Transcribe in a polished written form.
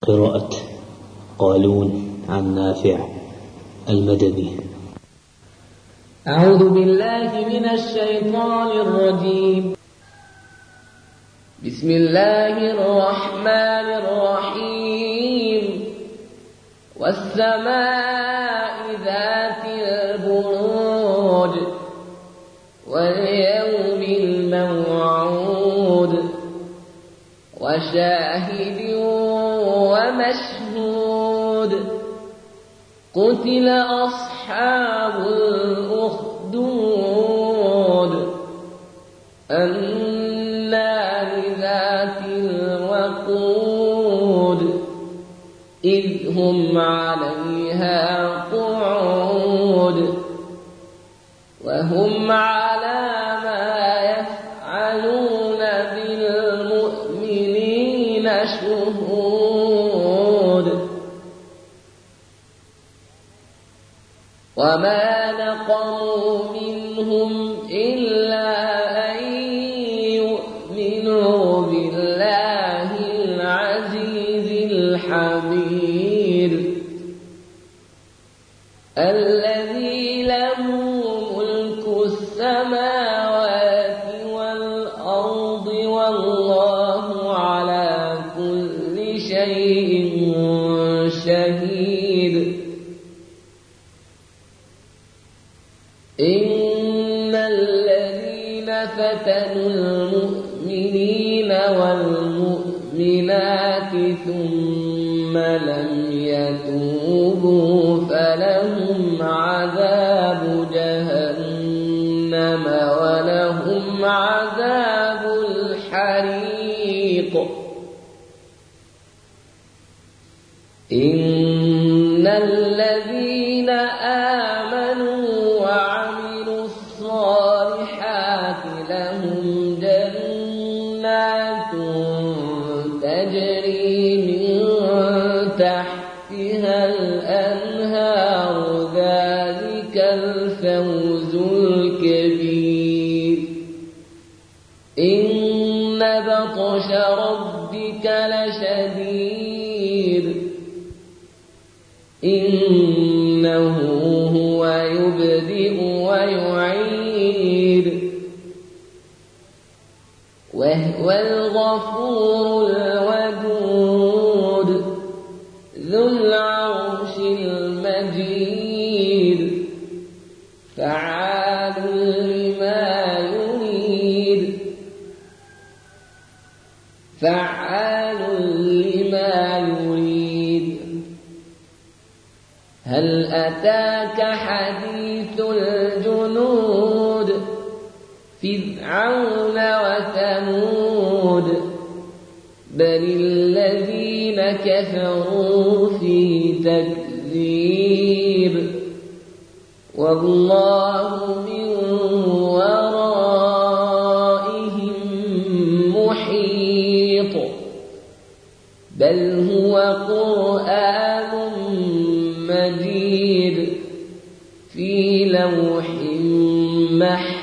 قراءة قالون عن نافع المدني. أعوذ بالله من الشيطان الرجيم. بسم الله الرحمن الرحيم. والسماء ذات البروج واليوم الموعود وشاهد ومشهود. قتل أصحاب الأخدود النار ذات الوقود إذ هم عليها قعود وهم على ما يفعلون بالمؤمنين شهود. وما نقموا منهم إلا أن يؤمنوا بالله العزيز الحميد الذي له ملك السماوات والأرض والله على كل شيء شهيد. إن الذين فتنوا المؤمنين والمؤمنات ثم لم يتوبوا فلهم عذاب جهنم ولهم عذاب الحريق. إن الذين آمنوا وعملوا الصالحات لهم جنات تجري من تحتها الأنهار ذلك الفوز الكبير. إن بطش ربك لشديد إنه هو يبدئ ويعيد وهو الغفور الودود ذو العرش المجيد فعال لما يريد فعال لما يريد. هل أتاك حديث الجنود فرعون وثمود بل الذين كفروا في تكذيب والله من ورائهم محيط. بل هو قرآن مجيد في لوح محفوظ